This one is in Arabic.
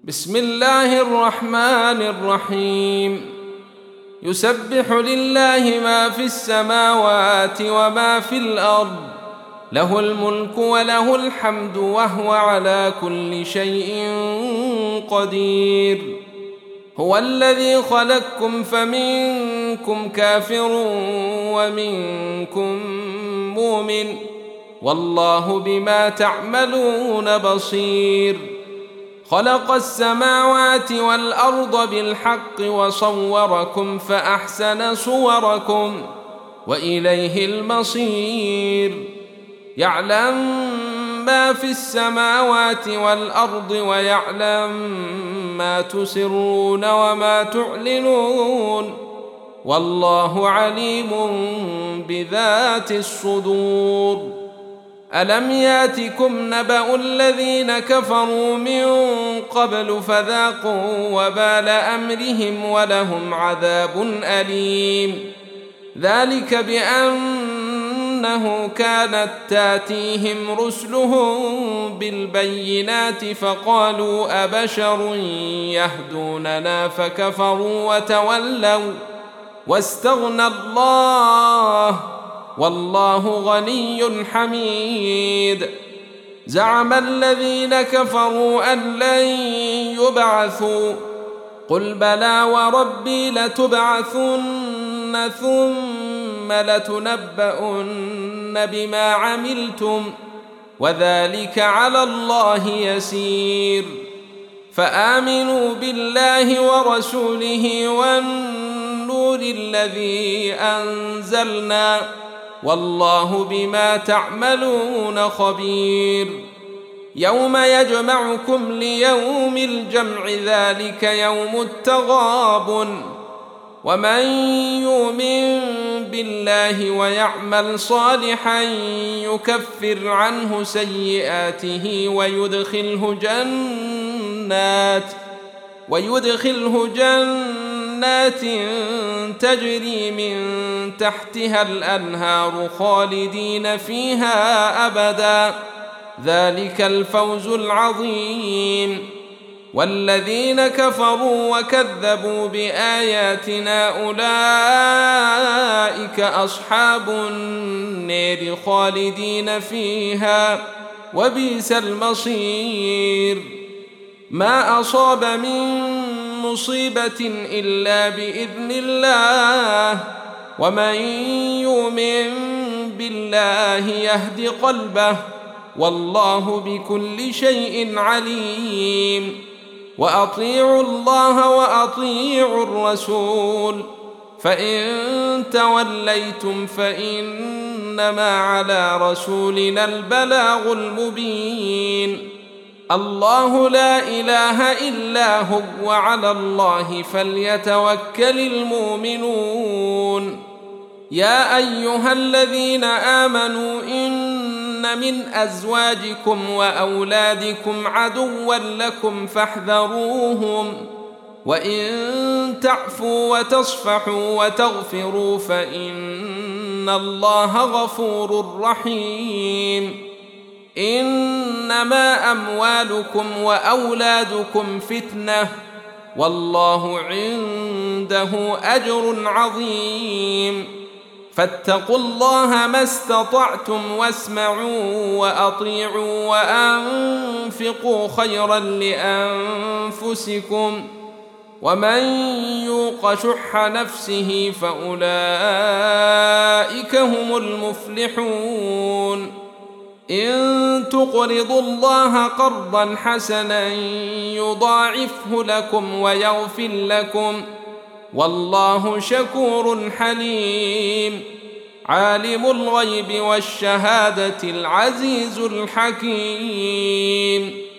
بسم الله الرحمن الرحيم. يسبح لله ما في السماوات وما في الأرض، له الملك وله الحمد وهو على كل شيء قدير. هو الذي خلقكم فمنكم كافر ومنكم مؤمن، والله بما تعملون بصير. خلق السماوات والأرض بالحق وصوركم فأحسن صوركم وإليه المصير. يعلم ما في السماوات والأرض ويعلم ما تسرون وما تعلنون، والله عليم بذات الصدور. ألم ياتكم نبأ الذين كفروا من قبل فذاقوا وبال أمرهم ولهم عذاب أليم. ذلك بأنه كانت تاتيهم رسلهم بالبينات فقالوا أبشر يهدوننا فكفروا وتولوا واستغنى الله، والله غني حميد. زعم الذين كفروا أن لن يبعثوا، قل بلى وربي لتبعثن ثم لتنبؤن بما عملتم وذلك على الله يسير. فآمنوا بالله ورسوله والنور الذي أنزلنا، والله بما تعملون خبير. يوم يجمعكم ليوم الجمع ذلك يوم التغابن، ومن يؤمن بالله ويعمل صالحا يكفر عنه سيئاته ويدخله جنات تجري من تحتها الأنهار خالدين فيها أبدا، ذلك الفوز العظيم. والذين كفروا وكذبوا بآياتنا أولئك أصحاب النار خالدين فيها وبئس المصير. ما أصاب من مصيبة إلا بإذن الله، ومن يؤمن بالله يهد قلبه، والله بكل شيء عليم. وأطيعوا الله وأطيعوا الرسول، فإن توليتم فإنما على رسولنا البلاغ المبين. الله لا إله إلا هو وعلى الله فليتوكل المؤمنون. يا أيها الذين آمنوا إن من أزواجكم وأولادكم عدوا لكم فاحذروهم، وإن تعفوا وتصفحوا وتغفروا فإن الله غفور رحيم. إنما أموالكم وأولادكم فتنة، والله عنده أجر عظيم. فاتقوا الله ما استطعتم واسمعوا وأطيعوا وأنفقوا خيرا لأنفسكم، ومن يوق شح نفسه فأولئك هم المفلحون. إن تقرضوا الله قرضا حسنا يضاعفه لكم ويغفر لكم، والله شكور حليم. عالم الغيب والشهادة العزيز الحكيم.